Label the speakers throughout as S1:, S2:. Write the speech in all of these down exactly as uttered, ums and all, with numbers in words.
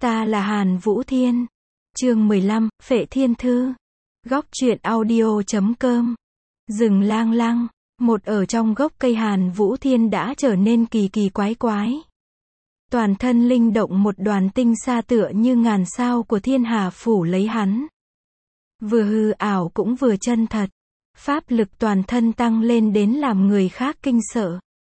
S1: Ta là Hàn Vũ Thiên. Chương mười lăm, Phệ Thiên Thư. Góc truyện audio chấm com. Rừng lang lăng, một ở trong gốc cây Hàn Vũ Thiên đã trở nên kỳ kỳ quái quái. Toàn thân linh động một đoàn tinh xa tựa như ngàn sao của thiên hà phủ lấy hắn. Vừa hư ảo cũng vừa chân thật. Pháp lực toàn thân tăng lên đến làm người khác kinh sợ.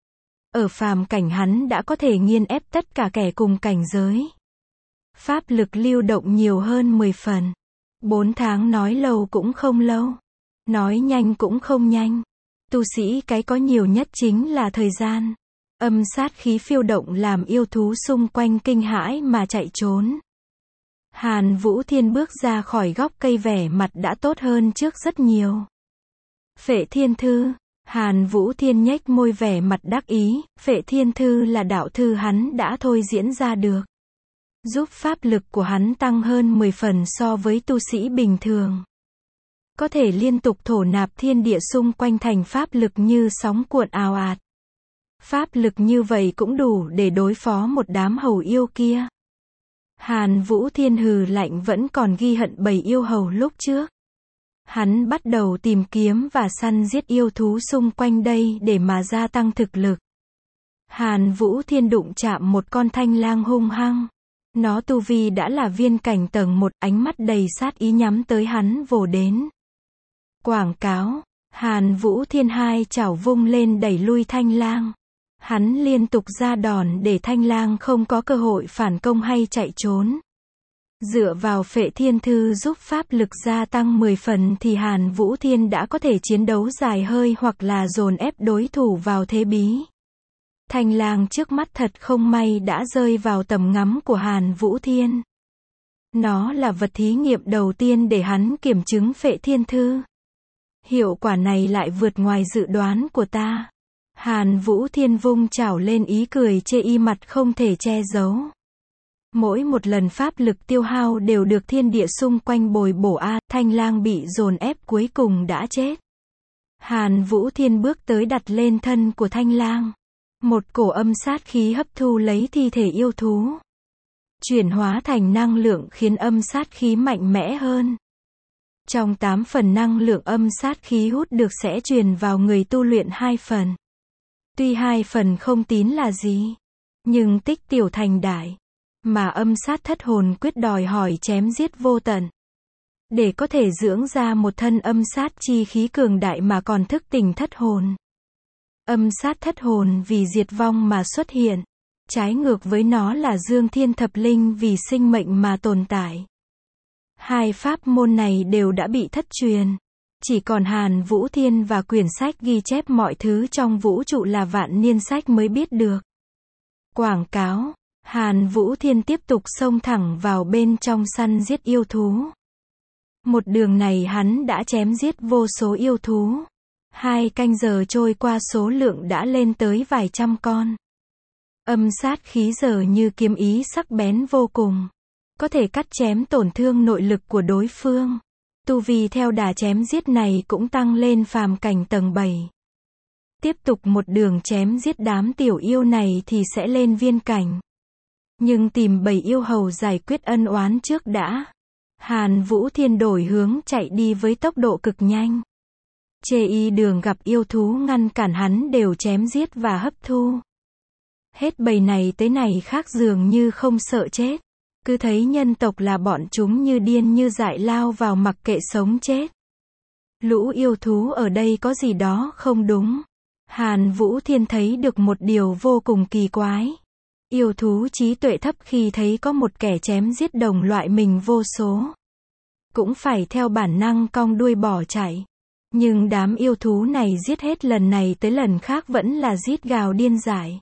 S1: Ở phàm cảnh hắn đã có thể nghiền ép tất cả kẻ cùng cảnh giới. Pháp lực lưu động nhiều hơn mười phần. Bốn tháng nói lâu cũng không lâu. Nói nhanh cũng không nhanh. Tu sĩ cái có nhiều nhất chính là thời gian. Âm sát khí phiêu động làm yêu thú xung quanh kinh hãi mà chạy trốn. Hàn Vũ Thiên bước ra khỏi góc cây vẻ mặt đã tốt hơn trước rất nhiều. Phệ Thiên Thư. Hàn Vũ Thiên nhếch môi vẻ mặt đắc ý, Phệ Thiên Thư là đạo thư hắn đã thôi diễn ra được. Giúp pháp lực của hắn tăng hơn mười phần so với tu sĩ bình thường. Có thể liên tục thổ nạp thiên địa xung quanh thành pháp lực như sóng cuộn ào ạt. Pháp lực như vậy cũng đủ để đối phó một đám hầu yêu kia. Hàn Vũ Thiên hừ lạnh vẫn còn ghi hận bầy yêu hầu lúc trước. Hắn bắt đầu tìm kiếm và săn giết yêu thú xung quanh đây để mà gia tăng thực lực. Hàn Vũ Thiên đụng chạm một con thanh lang hung hăng. Nó tu vi đã là viên cảnh tầng một, ánh mắt đầy sát ý nhắm tới hắn vồ đến. Quảng cáo. Hàn Vũ Thiên hai chảo vung lên đẩy lui thanh lang. Hắn liên tục ra đòn để thanh lang không có cơ hội phản công hay chạy trốn. Dựa vào Phệ Thiên Thư giúp pháp lực gia tăng mười phần thì Hàn Vũ Thiên đã có thể chiến đấu dài hơi hoặc là dồn ép đối thủ vào thế bí. Thanh lang trước mắt thật không may đã rơi vào tầm ngắm của Hàn Vũ Thiên. Nó là vật thí nghiệm đầu tiên để hắn kiểm chứng Phệ Thiên Thư. Hiệu quả này lại vượt ngoài dự đoán của ta. Hàn Vũ Thiên vung chảo lên ý cười chê y mặt không thể che giấu. Mỗi một lần pháp lực tiêu hao đều được thiên địa xung quanh bồi bổ a, thanh lang bị dồn ép cuối cùng đã chết. Hàn Vũ Thiên bước tới đặt lên thân của thanh lang. Một cổ âm sát khí hấp thu lấy thi thể yêu thú. Chuyển hóa thành năng lượng khiến âm sát khí mạnh mẽ hơn. Trong tám phần năng lượng âm sát khí hút được sẽ truyền vào người tu luyện hai phần. Tuy hai phần không tín là gì, nhưng tích tiểu thành đại. Mà âm sát thất hồn quyết đòi hỏi chém giết vô tận. Để có thể dưỡng ra một thân âm sát chi khí cường đại mà còn thức tỉnh thất hồn. Âm sát thất hồn vì diệt vong mà xuất hiện. Trái ngược với nó là Dương Thiên Thập Linh vì sinh mệnh mà tồn tại. Hai pháp môn này đều đã bị thất truyền. Chỉ còn Hàn Vũ Thiên và quyển sách ghi chép mọi thứ trong vũ trụ là vạn niên sách mới biết được. Quảng cáo. Hàn Vũ Thiên tiếp tục xông thẳng vào bên trong săn giết yêu thú. Một đường này hắn đã chém giết vô số yêu thú. Hai canh giờ trôi qua số lượng đã lên tới vài trăm con. Âm sát khí giờ như kiếm ý sắc bén vô cùng. Có thể cắt chém tổn thương nội lực của đối phương. Tu vi theo đà chém giết này cũng tăng lên phàm cảnh tầng bảy. Tiếp tục một đường chém giết đám tiểu yêu này thì sẽ lên viên cảnh. Nhưng tìm bầy yêu hầu giải quyết ân oán trước đã. Hàn Vũ Thiên đổi hướng chạy đi với tốc độ cực nhanh. Chê y đường gặp yêu thú ngăn cản hắn đều chém giết và hấp thu. Hết bầy này tới này khác dường như không sợ chết. Cứ thấy nhân tộc là bọn chúng như điên như dại lao vào mặc kệ sống chết. Lũ yêu thú ở đây có gì đó không đúng. Hàn Vũ Thiên thấy được một điều vô cùng kỳ quái. Yêu thú trí tuệ thấp khi thấy có một kẻ chém giết đồng loại mình vô số. Cũng phải theo bản năng cong đuôi bỏ chạy. Nhưng đám yêu thú này giết hết lần này tới lần khác vẫn là rít gào điên dại.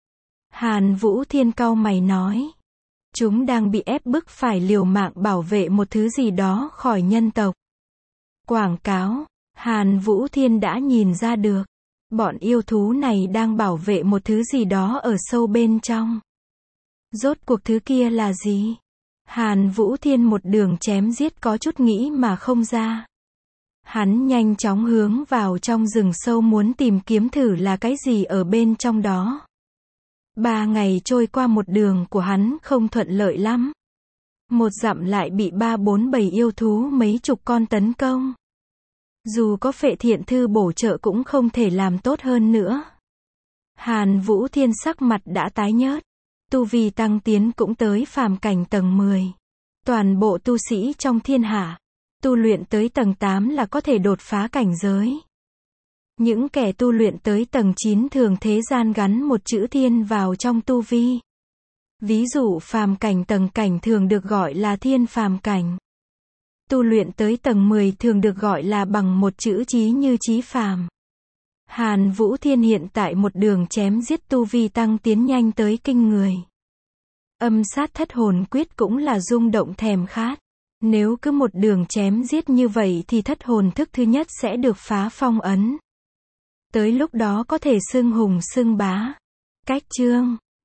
S1: Hàn Vũ Thiên cau mày nói. Chúng đang bị ép bức phải liều mạng bảo vệ một thứ gì đó khỏi nhân tộc. Quảng cáo. Hàn Vũ Thiên đã nhìn ra được. Bọn yêu thú này đang bảo vệ một thứ gì đó ở sâu bên trong. Rốt cuộc thứ kia là gì? Hàn Vũ Thiên một đường chém giết có chút nghĩ mà không ra. Hắn nhanh chóng hướng vào trong rừng sâu muốn tìm kiếm thử là cái gì ở bên trong đó. Ba ngày trôi qua một đường của hắn không thuận lợi lắm. Một dặm lại bị ba bốn bầy yêu thú mấy chục con tấn công. Dù có Phệ Thiện Thư bổ trợ cũng không thể làm tốt hơn nữa. Hàn Vũ Thiên sắc mặt đã tái nhớt. Tu vi tăng tiến cũng tới phàm cảnh tầng mười. Toàn bộ tu sĩ trong thiên hạ, tu luyện tới tầng tám là có thể đột phá cảnh giới. Những kẻ tu luyện tới tầng chín thường thế gian gắn một chữ thiên vào trong tu vi. Ví dụ phàm cảnh tầng cảnh thường được gọi là thiên phàm cảnh. Tu luyện tới tầng mười thường được gọi là bằng một chữ chí như chí phàm. Hàn Vũ Thiên hiện tại một đường chém giết tu vi tăng tiến nhanh tới kinh người. Âm sát thất hồn quyết cũng là rung động thèm khát. Nếu cứ một đường chém giết như vậy thì thất hồn thức thứ nhất sẽ được phá phong ấn. Tới lúc đó có thể xưng hùng xưng bá. Cách chương